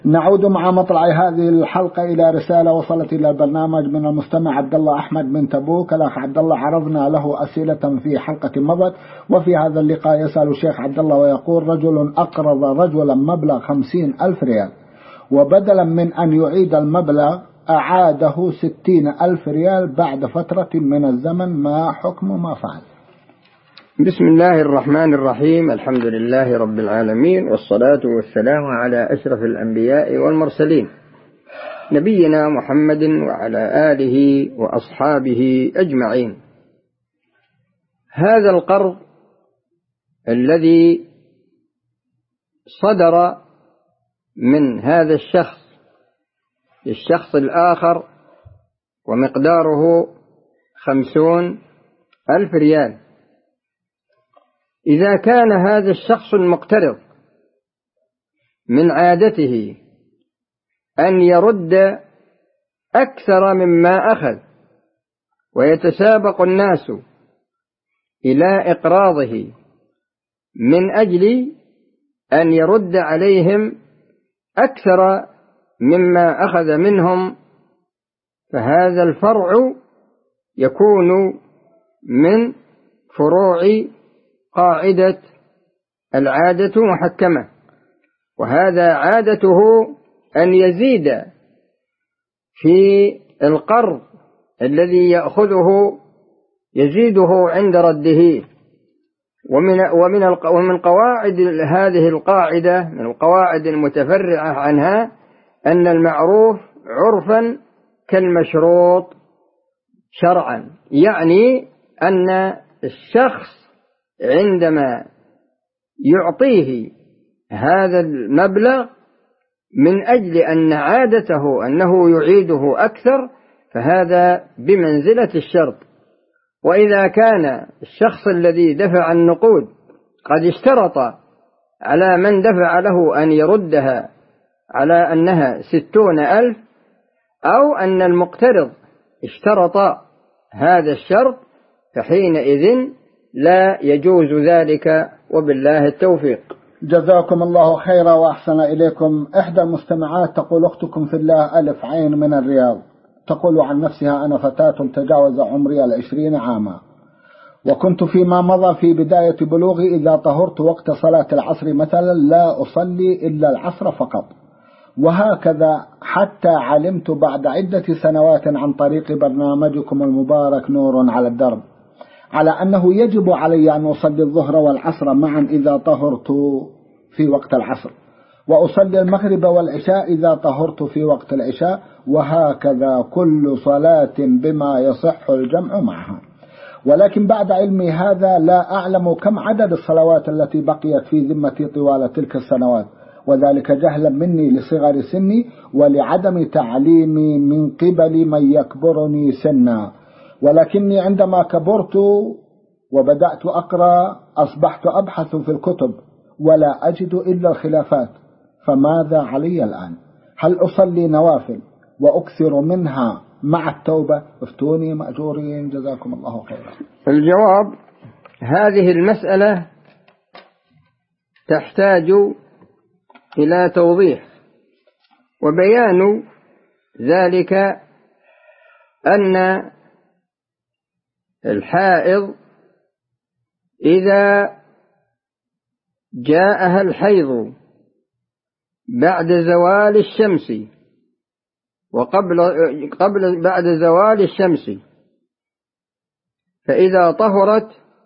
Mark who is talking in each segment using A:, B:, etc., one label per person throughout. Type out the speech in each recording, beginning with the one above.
A: نعود مع مطلع هذه الحلقة إلى رسالة وصلت إلى البرنامج من المستمع عبد الله أحمد من تبوك. الأخ عبد الله عرضنا له أسئلة في حلقة مضت، وفي هذا اللقاء يسأل الشيخ عبد الله ويقول: رجل أقرض رجلا مبلغ 50,000 ريال، وبدلا من أن يعيد المبلغ أعاده 60,000 ريال بعد فترة من الزمن، ما حكم ما فعل؟
B: بسم الله الرحمن الرحيم. الحمد لله رب العالمين، والصلاة والسلام على أشرف الأنبياء والمرسلين، نبينا محمد وعلى آله وأصحابه أجمعين. هذا القرض الذي صدر من هذا الشخص الآخر ومقداره 50,000 ريال، إذا كان هذا الشخص المقترض من عادته أن يرد أكثر مما أخذ، ويتسابق الناس إلى إقراضه من أجل أن يرد عليهم أكثر مما أخذ منهم، فهذا الفرع يكون من فروع قاعدة العادة محكمة، وهذا عادته أن يزيد في القرض الذي يأخذه، يزيده عند رده. ومن قواعد هذه القاعدة، من القواعد المتفرعة عنها، أن المعروف عرفا كالمشروط شرعا، يعني أن الشخص عندما يعطيه هذا المبلغ من أجل أن عادته أنه يعيده أكثر، فهذا بمنزلة الشرط. وإذا كان الشخص الذي دفع النقود قد اشترط على من دفع له أن يردها على أنها 60,000، أو أن المقترض اشترط هذا الشرط، فحينئذ لا يجوز ذلك، وبالله التوفيق.
A: جزاكم الله خيرا وأحسن إليكم. إحدى المستمعات تقول: أختكم في الله ألف عين من الرياض، تقول عن نفسها: أنا فتاة تجاوز عمري 20 عاما، وكنت فيما مضى في بداية بلوغي إذا طهرت وقت صلاة العصر مثلا لا أصلي إلا العصر فقط، وهكذا حتى علمت بعد عدة سنوات عن طريق برنامجكم المبارك نور على الدرب على أنه يجب علي أن أصلي الظهر والعصر معا إذا طهرت في وقت العصر، وأصلي المغرب والعشاء إذا طهرت في وقت العشاء، وهكذا كل صلاة بما يصح الجمع معها. ولكن بعد علمي هذا لا أعلم كم عدد الصلوات التي بقيت في ذمتي طوال تلك السنوات، وذلك جهلا مني لصغر سني ولعدم تعليمي من قبل من يكبرني سنا. ولكني عندما كبرت وبدأت أقرأ أصبحت أبحث في الكتب ولا أجد إلا الخلافات، فماذا علي الآن؟ هل أصلي نوافل وأكثر منها مع التوبة؟ افتوني مأجورين، جزاكم الله خيرا.
B: الجواب: هذه المسألة تحتاج إلى توضيح وبيان ذلك، أن الحائض إذا جاءها الحيض بعد زوال الشمس بعد زوال الشمس، فإذا طهرت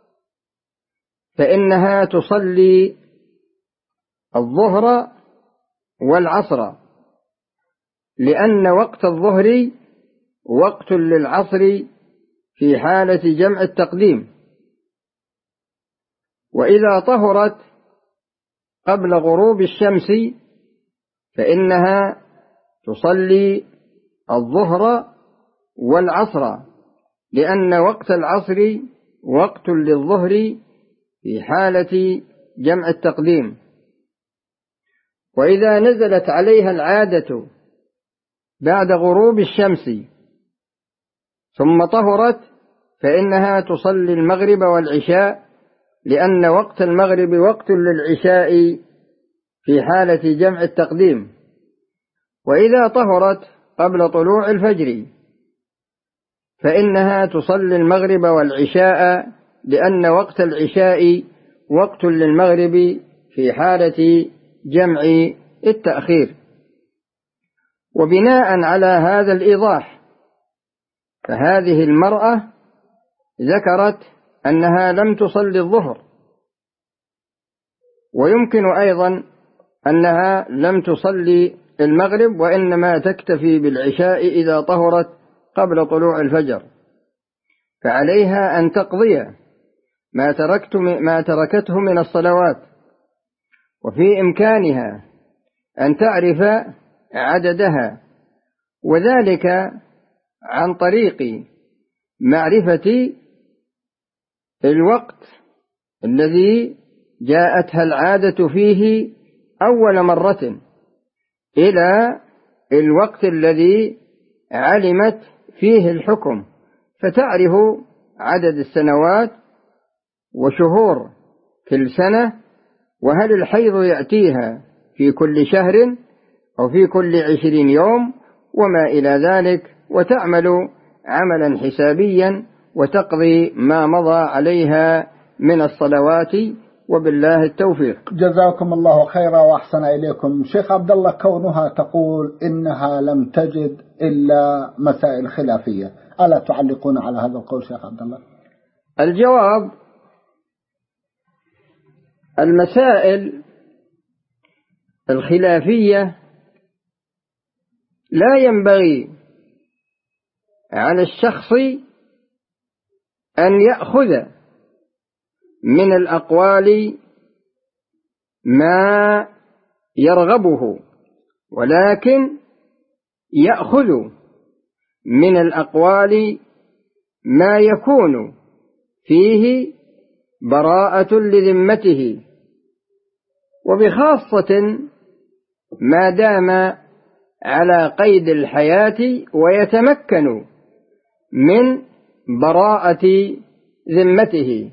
B: فإنها تصلي الظهر والعصر، لأن وقت الظهر وقت للعصر في حالة جمع التقديم. وإذا طهرت قبل غروب الشمس فإنها تصلي الظهر والعصر، لأن وقت العصر وقت للظهر في حالة جمع التقديم. وإذا نزلت عليها العادة بعد غروب الشمس ثم طهرت فإنها تصلي المغرب والعشاء، لأن وقت المغرب وقت للعشاء في حالة جمع التقديم. وإذا طهرت قبل طلوع الفجر فإنها تصلي المغرب والعشاء، لأن وقت العشاء وقت للمغرب في حالة جمع التأخير. وبناء على هذا الإيضاح فهذه المرأة ذكرت أنها لم تصلي الظهر، ويمكن أيضا أنها لم تصلي المغرب وإنما تكتفي بالعشاء إذا طهرت قبل طلوع الفجر، فعليها أن تقضي ما تركته من الصلوات، وفي إمكانها أن تعرف عددها، وذلك عن طريق معرفة الوقت الذي جاءتها العادة فيه أول مرة إلى الوقت الذي علمت فيه الحكم، فتعرف عدد السنوات وشهور كل سنة، وهل الحيض يأتيها في كل شهر أو في كل 20 يوم وما إلى ذلك، وتعمل عملا حسابيا وتقضي ما مضى عليها من الصلوات، وبالله التوفيق.
A: جزاكم الله خيرا وأحسن إليكم. شيخ عبد الله، كونها تقول إنها لم تجد إلا مسائل خلافية، ألا تعلقون على هذا القول شيخ عبد الله؟
B: الجواب: المسائل الخلافية لا ينبغي على الشخص أن يأخذ من الأقوال ما يرغبه، ولكن يأخذ من الأقوال ما يكون فيه براءة لذمته، وبخاصة ما دام على قيد الحياة ويتمكن من براءة ذمته.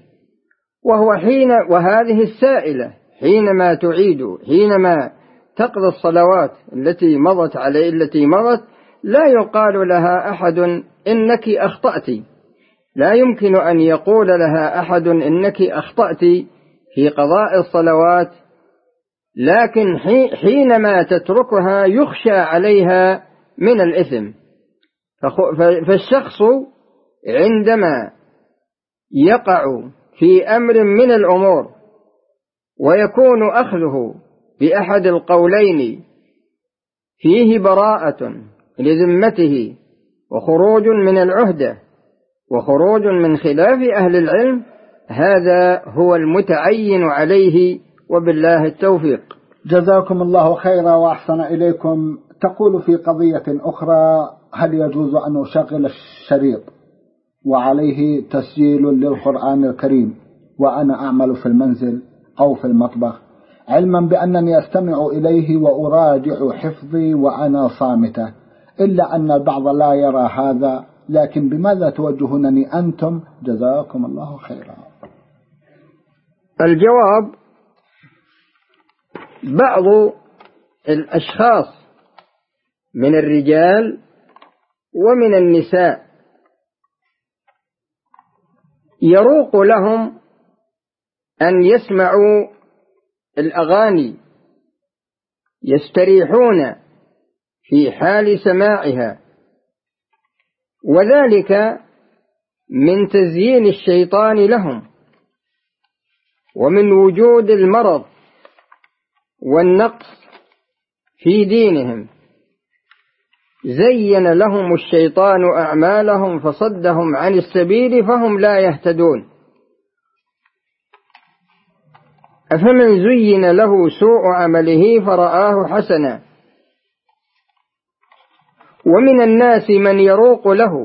B: وهذه السائلة حينما تقضي الصلوات التي مضت لا يقال لها أحد إنك أخطأت، لا يمكن أن يقول لها أحد إنك أخطأت في قضاء الصلوات، لكن حينما تتركها يخشى عليها من الإثم. فالشخص عندما يقع في أمر من الأمور ويكون أخذه بأحد القولين فيه براءة لذمته وخروج من العهدة وخروج من خلاف أهل العلم، هذا هو المتعين عليه، وبالله التوفيق.
A: جزاكم الله خيرا وأحسن إليكم. تقول في قضية أخرى: هل يجوز أن أشغل الشريط وعليه تسجيل للقرآن الكريم وأنا أعمل في المنزل أو في المطبخ، علما بأنني أستمع إليه وأراجع حفظي وأنا صامتة، إلا أن البعض لا يرى هذا، لكن بماذا توجهونني أنتم؟ جزاكم الله خيرا.
B: الجواب: بعض الأشخاص من الرجال ومن النساء يروق لهم أن يسمعوا الأغاني، يستريحون في حال سماعها، وذلك من تزيين الشيطان لهم ومن وجود المرض والنقص في دينهم. زين لهم الشيطان أعمالهم فصدهم عن السبيل فهم لا يهتدون. أفمن زين له سوء عمله فرآه حسنا. ومن الناس من يروق له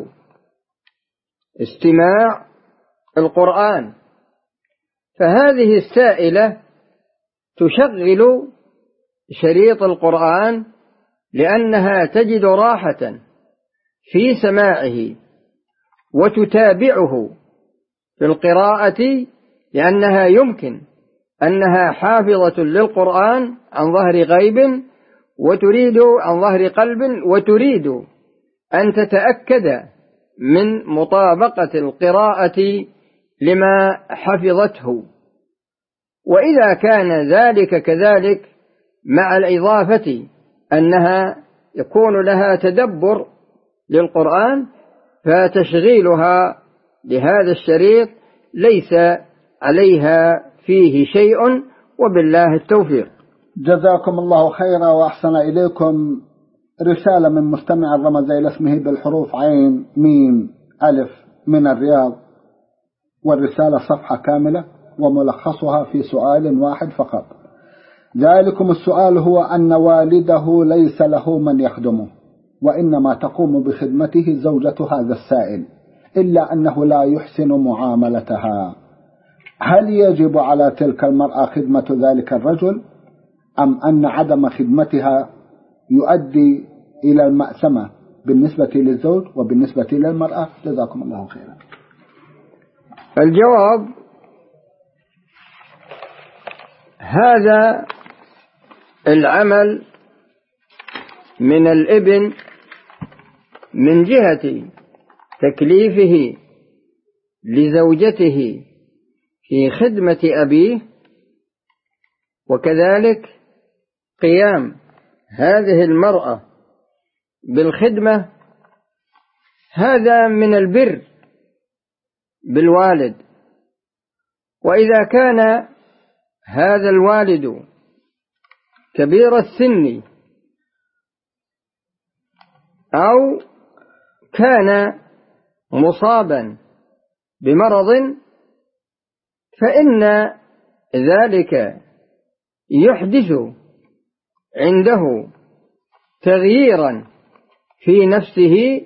B: استماع القرآن، فهذه السائلة تشغل شريط القرآن لأنها تجد راحة في سماعه، وتتابعه في القراءة لأنها يمكن أنها حافظة للقرآن عن ظهر غيب، وتريد عن ظهر قلب وتريد أن تتأكد من مطابقة القراءة لما حفظته. وإذا كان ذلك كذلك مع الإضافة أنها يكون لها تدبر للقرآن، فتشغيلها لهذا الشريط ليس عليها فيه شيء، وبالله التوفيق.
A: جزاكم الله خيرا وأحسن إليكم. رسالة من مستمع رمز إلى اسمه بالحروف عين ميم ألف من الرياض، والرسالة صفحة كاملة وملخصها في سؤال واحد فقط. ذلكم السؤال هو أن والده ليس له من يخدمه، وإنما تقوم بخدمته زوجة هذا السائل، إلا أنه لا يحسن معاملتها. هل يجب على تلك المرأة خدمة ذلك الرجل، أم أن عدم خدمتها يؤدي إلى المأسمة بالنسبة للزوج وبالنسبة للمرأة؟ جزاكم الله خيرا.
B: الجواب: هذا العمل من الابن من جهة تكليفه لزوجته في خدمة أبيه، وكذلك قيام هذه المرأة بالخدمة، هذا من البر بالوالد. وإذا كان هذا الوالد كبير السن أو كان مصابا بمرض، فإن ذلك يحدث عنده تغييرا في نفسه،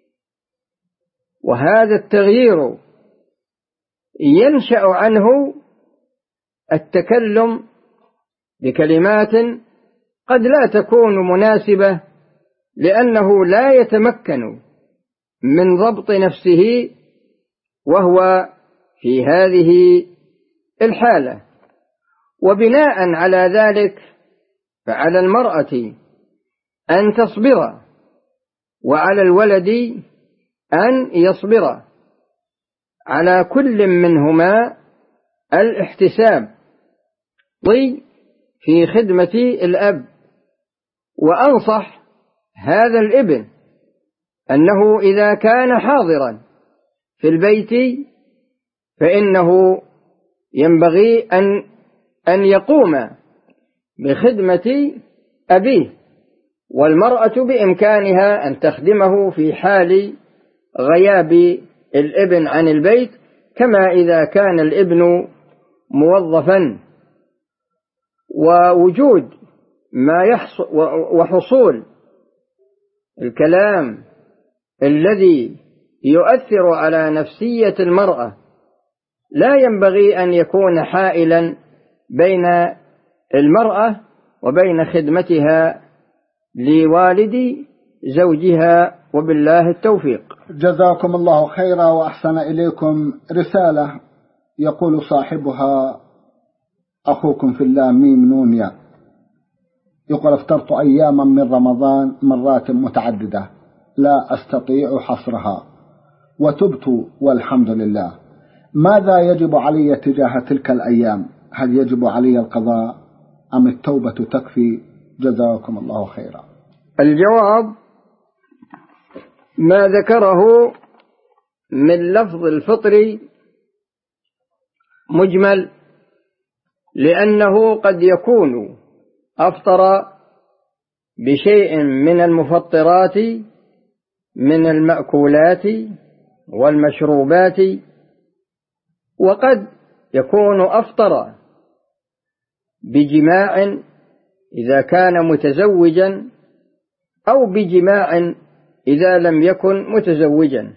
B: وهذا التغيير ينشأ عنه التكلم بكلمات قد لا تكون مناسبة، لأنه لا يتمكن من ضبط نفسه وهو في هذه الحالة. وبناء على ذلك فعلى المرأة أن تصبر، وعلى الولد أن يصبر، على كل منهما الاحتساب في خدمة الأب. وأنصح هذا الابن أنه إذا كان حاضرا في البيت فإنه ينبغي أن يقوم بخدمة أبيه، والمرأة بإمكانها أن تخدمه في حال غياب الابن عن البيت، كما إذا كان الابن موظفا. ووجود ما يحصل وحصول الكلام الذي يؤثر على نفسية المرأة لا ينبغي أن يكون حائلا بين المرأة وبين خدمتها لوالد زوجها، وبالله التوفيق.
A: جزاكم الله خيرا وأحسن إليكم. رسالة يقول صاحبها: أخوكم في الله ميم نون يا، يقول: افطرت أياما من رمضان مرات متعددة لا أستطيع حصرها، وتبت والحمد لله. ماذا يجب علي تجاه تلك الأيام؟ هل يجب علي القضاء أم التوبة تكفي؟ جزاكم الله خيرا.
B: الجواب: ما ذكره من لفظ الفطر مجمل، لأنه قد يكون أفطر بشيء من المفطرات من المأكولات والمشروبات، وقد يكون أفطر بجماع إذا كان متزوجا، أو بجماع إذا لم يكن متزوجا.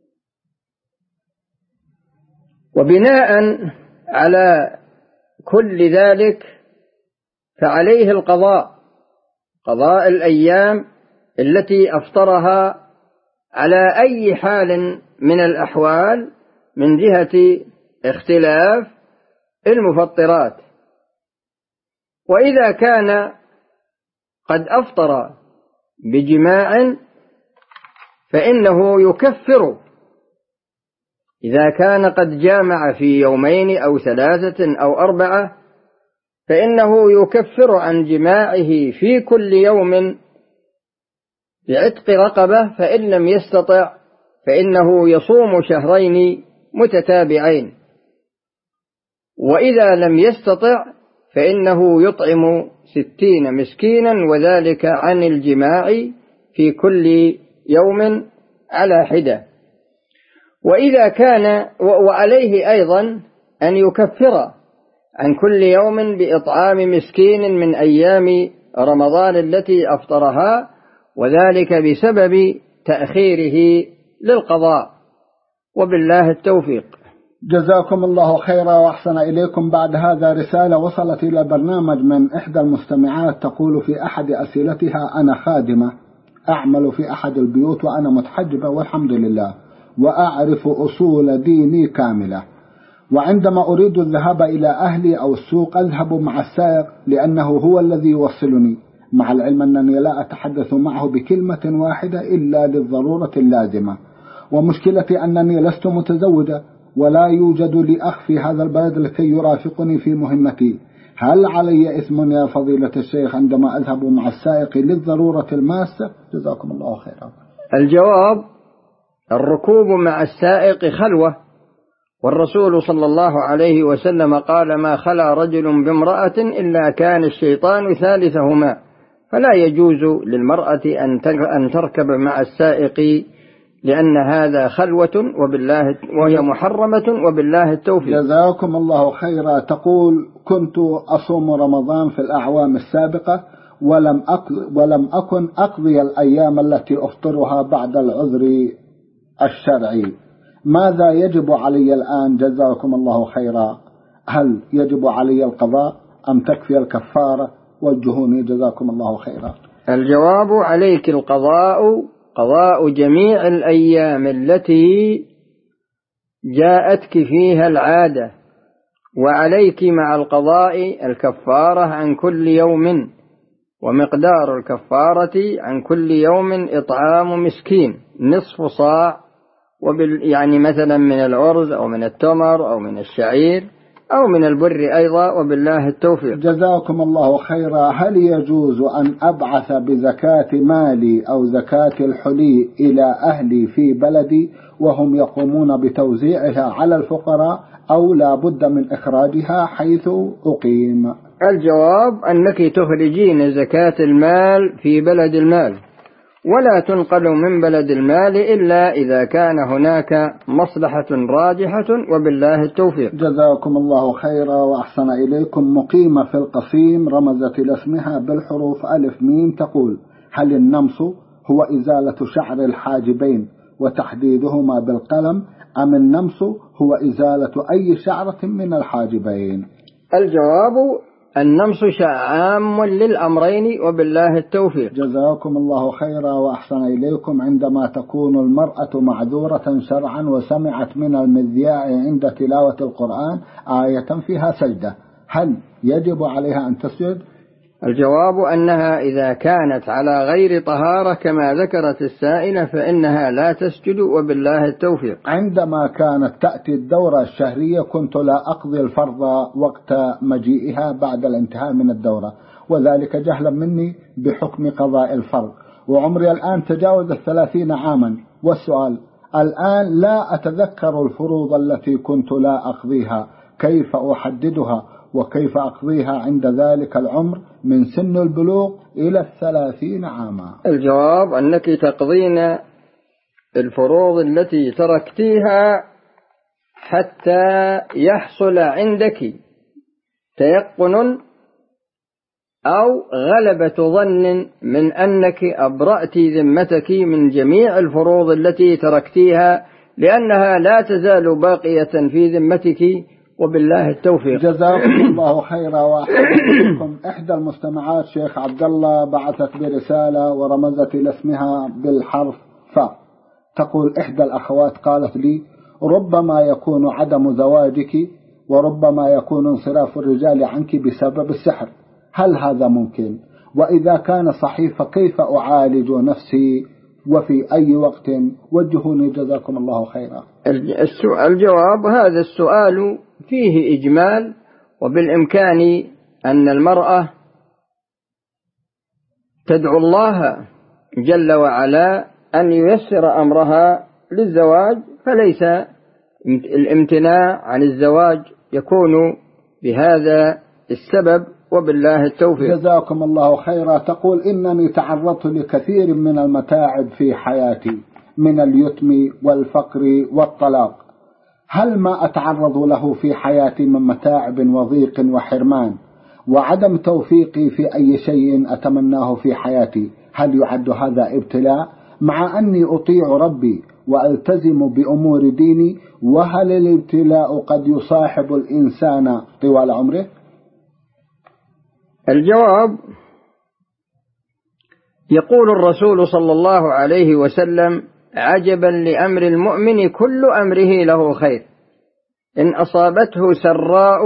B: وبناء على كل ذلك فعليه القضاء، قضاء الأيام التي أفطرها على أي حال من الأحوال من جهة اختلاف المفطرات. وإذا كان قد أفطر بجماع فإنه يكفر، إذا كان قد جامع في يومين أو 3 أو 4 فإنه يكفر عن جماعه في كل يوم بعتق رقبة، فإن لم يستطع فإنه يصوم شهرين متتابعين، وإذا لم يستطع فإنه يطعم 60 مسكينا، وذلك عن الجماع في كل يوم على حدة. وإذا كان وعليه أيضا أن يكفر عن كل يوم بإطعام مسكين من أيام رمضان التي أفطرها، وذلك بسبب تأخيره للقضاء، وبالله التوفيق.
A: جزاكم الله خيرا وأحسن إليكم. بعد هذا رسالة وصلت إلى برنامج من إحدى المستمعات تقول في أحد أسئلتها: أنا خادمة أعمل في أحد البيوت وأنا متحجبة والحمد لله، وأعرف أصول ديني كاملة، وعندما أريد الذهاب إلى أهلي أو السوق أذهب مع السائق لأنه هو الذي يوصلني، مع العلم أنني لا أتحدث معه بكلمة واحدة إلا للضرورة اللازمة، ومشكلتي أنني لست متزوجة ولا يوجد لي أخ في هذا البلد لكي يرافقني في مهمتي. هل علي إثم يا فضيلة الشيخ عندما أذهب مع السائق للضرورة الماسة؟ جزاكم الله خيرا.
B: الجواب: الركوب مع السائق خلوة، والرسول صلى الله عليه وسلم قال: ما خلا رجل بامرأة إلا كان الشيطان ثالثهما، فلا يجوز للمرأة أن تركب مع السائق، لأن هذا خلوة وهي محرمة، وبالله التوفيق.
A: جزاكم الله خيرا. تقول: كنت أصوم رمضان في الأعوام السابقة ولم أكن أقضي الأيام التي أفطرها بعد العذر الشرعي، ماذا يجب علي الآن؟ جزاكم الله خيرا. هل يجب علي القضاء أم تكفي الكفارة؟ وجهوني جزاكم الله خيرا.
B: الجواب: عليك القضاء، قضاء جميع الأيام التي جاءتك فيها العادة، وعليك مع القضاء الكفارة عن كل يوم، ومقدار الكفارة عن كل يوم إطعام مسكين نصف صاع، يعني مثلا من الأرز أو من التمر أو من الشعير أو من البر أيضا، وبالله التوفيق.
A: جزاكم الله خيرا. هل يجوز أن أبعث بزكاة مالي أو زكاة الحلي إلى أهلي في بلدي وهم يقومون بتوزيعها على الفقراء، أو لا بد من إخراجها حيث أقيم؟
B: الجواب: أنك تخرجين زكاة المال في بلد المال، ولا تنقل من بلد المال إلا إذا كان هناك مصلحة راجحة، وبالله التوفيق.
A: جزاكم الله خيرا وأحسن إليكم. مقيمة في القصيم رمزت إلى اسمها بالحروف ألف ميم تقول: هل النمص هو إزالة شعر الحاجبين وتحديدهما بالقلم، أم النمص هو إزالة أي شعرة من الحاجبين؟
B: الجواب: النمص عام للأمرين، وبالله التوفيق.
A: جزاكم الله خيرا وأحسن إليكم. عندما تكون المرأة معذورة شرعا وسمعت من المذياع عند تلاوة القرآن آية فيها سجدة، هل يجب عليها أن تسجد؟
B: الجواب: أنها إذا كانت على غير طهارة كما ذكرت السائلة فإنها لا تسجد، وبالله التوفيق.
A: عندما كانت تأتي الدورة الشهرية كنت لا أقضي الفرض وقت مجيئها بعد الانتهاء من الدورة، وذلك جهلا مني بحكم قضاء الفرض، وعمري الآن تجاوز 30 عاما، والسؤال الآن لا أتذكر الفروض التي كنت لا أقضيها، كيف أحددها وكيف أقضيها عند ذلك العمر من سن البلوغ إلى 30 عاما؟
B: الجواب: أنك تقضين الفروض التي تركتيها حتى يحصل عندك تيقن أو غلبة ظن من أنك أبرأت ذمتك من جميع الفروض التي تركتيها، لأنها لا تزال باقية في ذمتك، وبالله التوفيق.
A: جزاكم الله خيرا وأحسن. إحدى المستمعات شيخ عبد الله بعثت برسالة ورمزت إلى اسمها بالحرف ف، تقول: إحدى الأخوات قالت لي: ربما يكون عدم زواجك وربما يكون انصراف الرجال عنك بسبب السحر، هل هذا ممكن؟ وإذا كان صحيح فكيف أعالج نفسي وفي أي وقت؟ وجهوني جزاكم الله خيرا.
B: الجواب: هذا السؤال فيه إجمال، وبالإمكان أن المرأة تدعو الله جل وعلا أن ييسر أمرها للزواج، فليس الامتناع عن الزواج يكون بهذا السبب، وبالله التوفيق.
A: جزاكم الله خيرا. تقول: إنني تعرضت لكثير من المتاعب في حياتي من اليتم والفقر والطلاق، هل ما أتعرض له في حياتي من متاعب وضيق وحرمان وعدم توفيقي في أي شيء أتمناه في حياتي، هل يعد هذا ابتلاء مع أني أطيع ربي وألتزم بأمور ديني؟ وهل الابتلاء قد يصاحب الإنسان طوال عمره؟
B: الجواب: يقول الرسول صلى الله عليه وسلم: عجبا لأمر المؤمن كل أمره له خير، إن أصابته سراء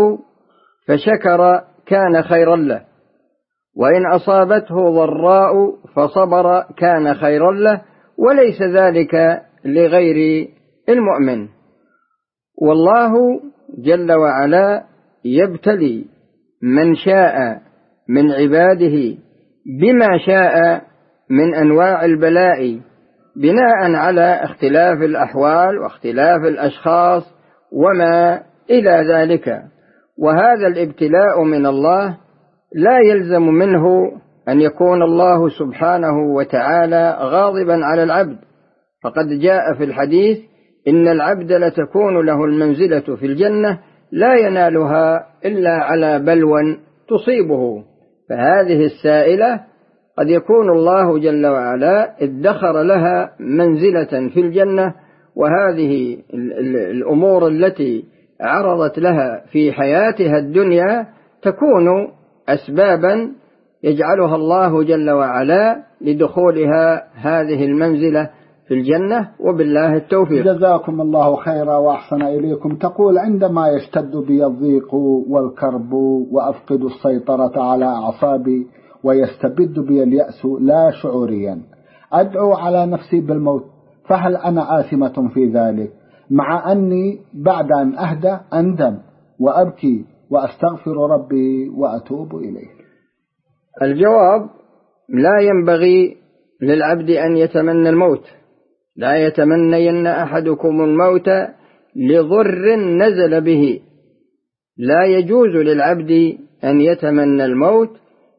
B: فشكر كان خيرا له، وإن أصابته ضراء فصبر كان خيرا له، وليس ذلك لغير المؤمن. والله جل وعلا يبتلي من شاء من عباده بما شاء من أنواع البلاء بناء على اختلاف الأحوال واختلاف الأشخاص وما إلى ذلك. وهذا الابتلاء من الله لا يلزم منه أن يكون الله سبحانه وتعالى غاضبا على العبد، فقد جاء في الحديث: إن العبد لتكون له المنزلة في الجنة لا ينالها إلا على بلوى تصيبه. فهذه السائلة قد يكون الله جل وعلا ادخر لها منزلة في الجنة، وهذه الأمور التي عرضت لها في حياتها الدنيا تكون أسبابا يجعلها الله جل وعلا لدخولها هذه المنزلة في الجنة، وبالله التوفيق.
A: جزاكم الله خيرا وأحسن إليكم. تقول: عندما يشتد بي الضيق والكرب وأفقد السيطرة على أعصابي ويستبد بي اليأس لا شعوريا أدعو على نفسي بالموت، فهل أنا آثمة في ذلك، مع أني بعد أن أهدى أندم وأبكي وأستغفر ربي وأتوب إليه؟
B: الجواب: لا ينبغي للعبد أن يتمنى الموت، لا يتمنين أحدكم الموت لضر نزل به. لا يجوز للعبد أن يتمنى الموت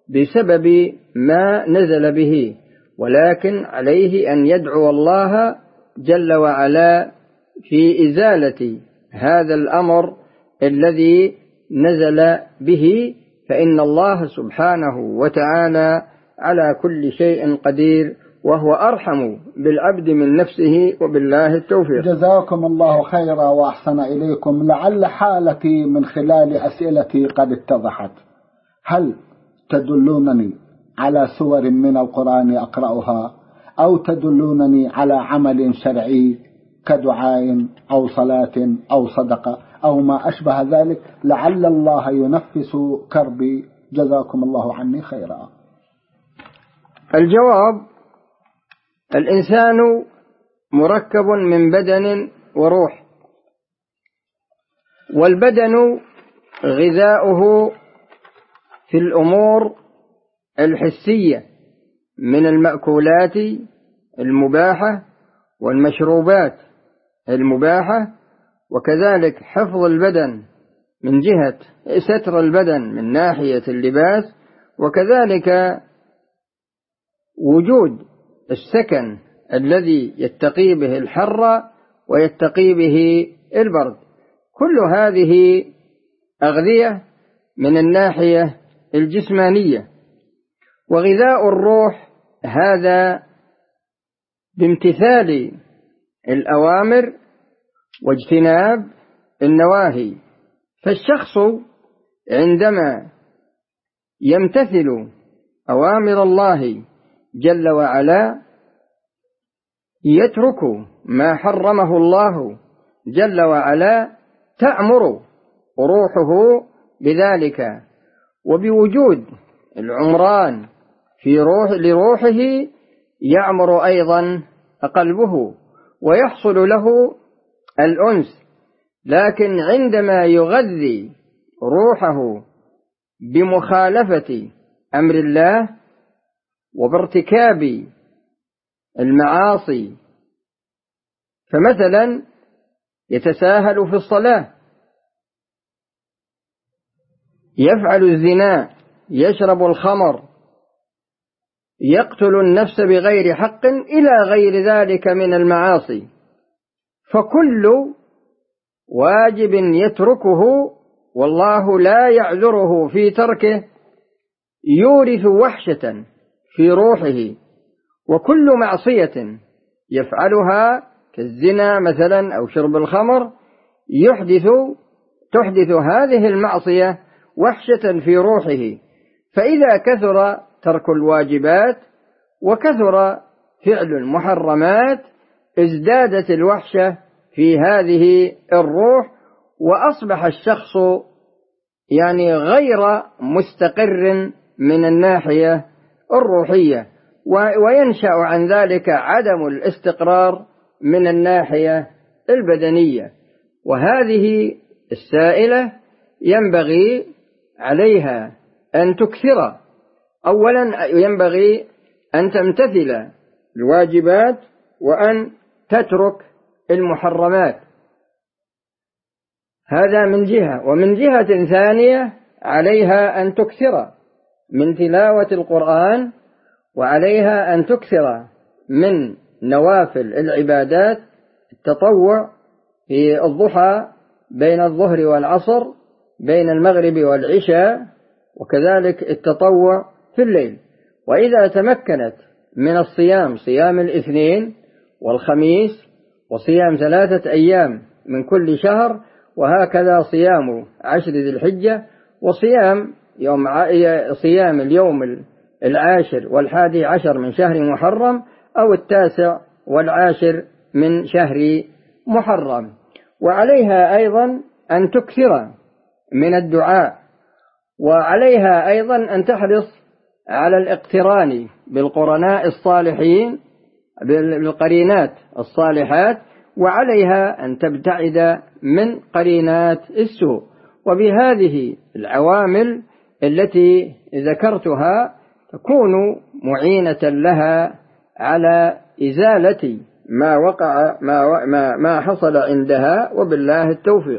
B: بسبب ما نزل به، ولكن عليه أن يدعو الله جل وعلا في إزالة هذا الأمر الذي نزل به، فإن الله سبحانه وتعالى على كل شيء قدير، وهو أرحم بالعبد من نفسه، وبالله التوفيق.
A: جزاكم الله خيرا وأحسن إليكم. لعل حالتي من خلال أسئلتي قد اتضحت، هل تدلونني على سور من القرآن أقرأها، أو تدلونني على عمل شرعي كدعاء أو صلاة أو صدقة أو ما أشبه ذلك، لعل الله ينفس كربي؟ جزاكم الله عني خيرا.
B: الجواب: الإنسان مركب من بدن وروح، والبدن غذاؤه في الأمور الحسية من المأكولات المباحة والمشروبات المباحة، وكذلك حفظ البدن من جهة ستر البدن من ناحية اللباس، وكذلك وجود السكن الذي يتقي به الحر ويتقي به البرد. كل هذه أغذية من الناحية الجسمانية. وغذاء الروح هذا بامتثال الأوامر واجتناب النواهي. فالشخص عندما يمتثل أوامر الله جل وعلا يترك ما حرمه الله جل وعلا تأمر روحه بذلك. وبوجود العمران لروحه يعمر أيضا قلبه ويحصل له الأنس. لكن عندما يغذي روحه بمخالفة أمر الله وبارتكاب المعاصي، فمثلا يتساهل في الصلاة، يفعل الزنا، يشرب الخمر، يقتل النفس بغير حق إلى غير ذلك من المعاصي، فكل واجب يتركه والله لا يعذره في تركه يورث وحشة في روحه، وكل معصية يفعلها كالزنا مثلا أو شرب الخمر تحدث هذه المعصية وحشة في روحه. فإذا كثر ترك الواجبات وكثر فعل المحرمات ازدادت الوحشة في هذه الروح، وأصبح الشخص غير مستقر من الناحية الروحية، وينشأ عن ذلك عدم الاستقرار من الناحية البدنية. وهذه السائلة ينبغي عليها أن تكثر، أولا ينبغي أن تمتثل الواجبات وأن تترك المحرمات، هذا من جهة. ومن جهة ثانية عليها أن تكثر من تلاوة القرآن، وعليها أن تكثر من نوافل العبادات، التطوع في الضحى بين الظهر والعصر، بين المغرب والعشاء، وكذلك التطوع في الليل. وإذا تمكنت من الصيام، صيام الاثنين والخميس، وصيام 3 أيام من كل شهر، وهكذا صيام 10 ذي الحجة، وصيام صيام اليوم 10 و11 من شهر محرم، أو 9 و10 من شهر محرم. وعليها أيضا أن تكثر من الدعاء، وعليها أيضا أن تحرص على الاقتران بالقرناء الصالحين، بالقرينات الصالحات، وعليها أن تبتعد من قرينات السوء. وبهذه العوامل التي ذكرتها تكون معينة لها على إزالة ما حصل عندها، وبالله التوفيق.